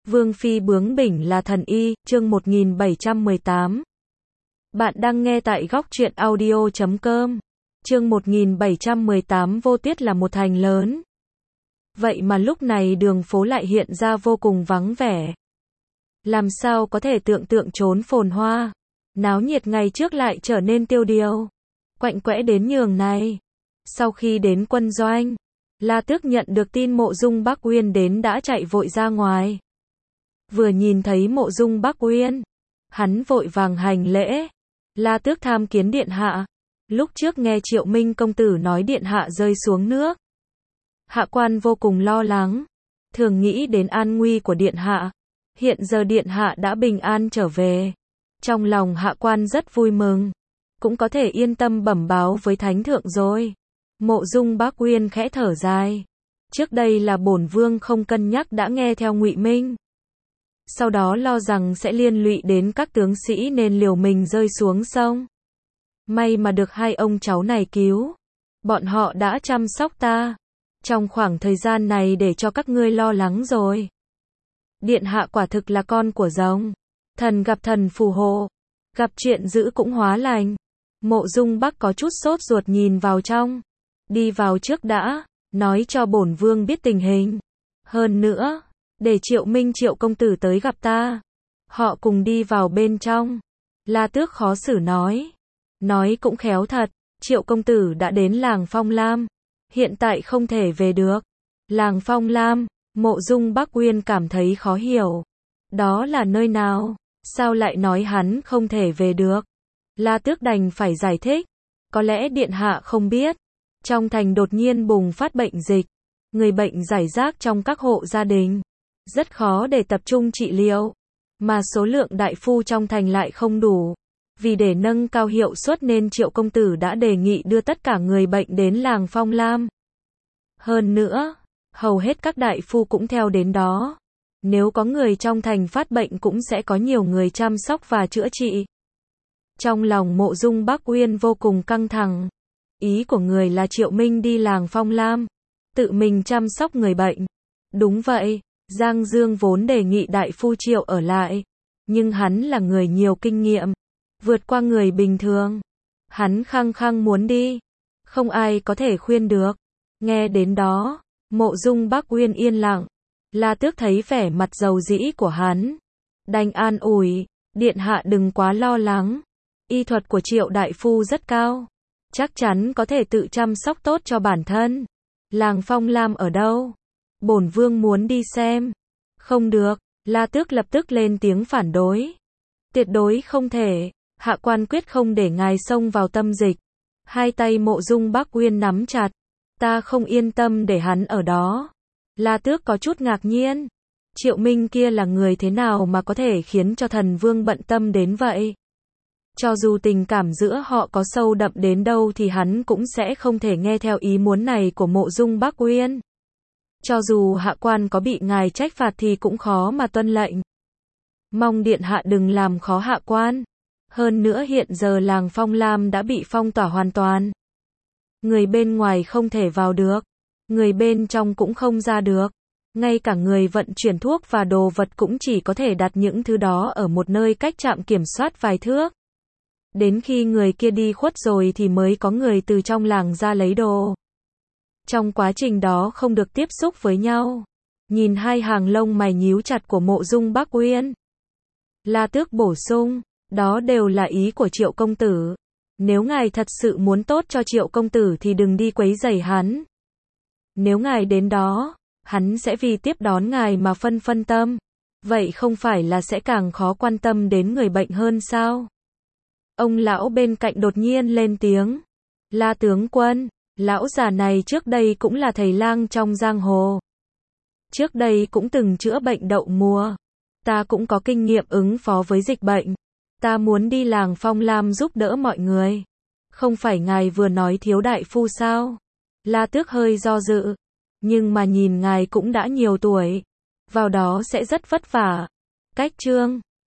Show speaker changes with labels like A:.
A: Vương phi bướng bỉnh là thần y, chương 1718. Bạn đang nghe tại góc truyện audio.com. Chương 1718 Vô Tiết là một thành lớn. Vậy mà lúc này đường phố lại hiện ra vô cùng vắng vẻ. Làm sao có thể tưởng tượng trốn phồn hoa, náo nhiệt ngày trước lại trở nên tiêu điều, quạnh quẽ đến nhường này. Sau khi đến quân doanh, La Tước nhận được tin Mộ Dung Bắc Uyên đến đã chạy vội ra ngoài. Vừa nhìn thấy Mộ Dung Bắc Uyên, hắn vội vàng hành lễ. La Tước tham kiến điện hạ. Lúc trước nghe Triệu Minh công tử nói điện hạ rơi xuống nước, hạ quan vô cùng lo lắng, thường nghĩ đến an nguy của điện hạ. Hiện giờ điện hạ đã bình an trở về, trong lòng hạ quan rất vui mừng, cũng có thể yên tâm bẩm báo với thánh thượng rồi. Mộ Dung Bắc Uyên khẽ thở dài. Trước đây là bổn vương không cân nhắc đã nghe theo Ngụy Minh, sau đó lo rằng sẽ liên lụy đến các tướng sĩ nên liều mình rơi xuống sông. May mà được hai ông cháu này cứu. Bọn họ đã chăm sóc ta trong khoảng thời gian này để cho các ngươi lo lắng rồi. Điện hạ quả thực là con của rồng. Thần gặp thần phù hộ, gặp chuyện dữ cũng hóa lành. Mộ Dung Bắc có chút sốt ruột nhìn vào trong. Đi vào trước đã, nói cho bổn vương biết tình hình. Hơn nữa, để Triệu Minh Triệu công tử tới gặp ta. Họ cùng đi vào bên trong. La Tước khó xử nói. Nói cũng khéo thật, Triệu công tử đã đến làng Phong Lam, hiện tại không thể về được. Làng Phong Lam, Mộ Dung Bắc Uyên cảm thấy khó hiểu. Đó là nơi nào? Sao lại nói hắn không thể về được? La Tước đành phải giải thích. Có lẽ điện hạ không biết, trong thành đột nhiên bùng phát bệnh dịch. Người bệnh rải rác trong các hộ gia đình, rất khó để tập trung trị liệu, mà số lượng đại phu trong thành lại không đủ. Vì để nâng cao hiệu suất nên Triệu công tử đã đề nghị đưa tất cả người bệnh đến làng Phong Lam. Hơn nữa, hầu hết các đại phu cũng theo đến đó. Nếu có người trong thành phát bệnh cũng sẽ có nhiều người chăm sóc và chữa trị. Trong lòng Mộ Dung Bắc Uyên vô cùng căng thẳng. Ý của người là Triệu Minh đi làng Phong Lam, tự mình chăm sóc người bệnh. Đúng vậy, Giang Dương vốn đề nghị đại phu Triệu ở lại, nhưng hắn là người nhiều kinh nghiệm, vượt qua người bình thường. Hắn khăng khăng muốn đi, không ai có thể khuyên được. Nghe đến đó, Mộ Dung Bắc Uyên yên lặng. La Tước thấy vẻ mặt dầu dĩ của hắn, đành an ủi, điện hạ đừng quá lo lắng. Y thuật của Triệu đại phu rất cao, chắc chắn có thể tự chăm sóc tốt cho bản thân. Làng Phong Lam ở đâu? Bổn vương muốn đi xem. Không được, La Tước lập tức lên tiếng phản đối. Tuyệt đối không thể, hạ quan quyết không để ngài xông vào tâm dịch. Hai tay Mộ Dung Bắc Uyên nắm chặt. Ta không yên tâm để hắn ở đó. La Tước có chút ngạc nhiên. Triệu Minh kia là người thế nào mà có thể khiến cho thần vương bận tâm đến vậy? Cho dù tình cảm giữa họ có sâu đậm đến đâu thì hắn cũng sẽ không thể nghe theo ý muốn này của Mộ Dung Bắc Uyên. Cho dù hạ quan có bị ngài trách phạt thì cũng khó mà tuân lệnh. Mong điện hạ đừng làm khó hạ quan. Hơn nữa hiện giờ làng Phong Lam đã bị phong tỏa hoàn toàn. Người bên ngoài không thể vào được, người bên trong cũng không ra được. Ngay cả người vận chuyển thuốc và đồ vật cũng chỉ có thể đặt những thứ đó ở một nơi cách trạm kiểm soát vài thước. Đến khi người kia đi khuất rồi thì mới có người từ trong làng ra lấy đồ. Trong quá trình đó không được tiếp xúc với nhau. Nhìn hai hàng lông mày nhíu chặt của Mộ Dung Bắc Uyên, La Tước bổ sung, đó đều là ý của Triệu công tử. Nếu ngài thật sự muốn tốt cho Triệu công tử thì đừng đi quấy rầy hắn. Nếu ngài đến đó, hắn sẽ vì tiếp đón ngài mà phân tâm. Vậy không phải là sẽ càng khó quan tâm đến người bệnh hơn sao? Ông lão bên cạnh đột nhiên lên tiếng. La tướng quân, lão già này trước đây cũng là thầy lang trong giang hồ. Trước đây cũng từng chữa bệnh đậu mùa. Ta cũng có kinh nghiệm ứng phó với dịch bệnh. Ta muốn đi làng Phong Lam giúp đỡ mọi người. Không phải ngài vừa nói thiếu đại phu sao? La Tước hơi do dự. Nhưng mà nhìn ngài cũng đã nhiều tuổi, vào đó sẽ rất vất vả. Cách chương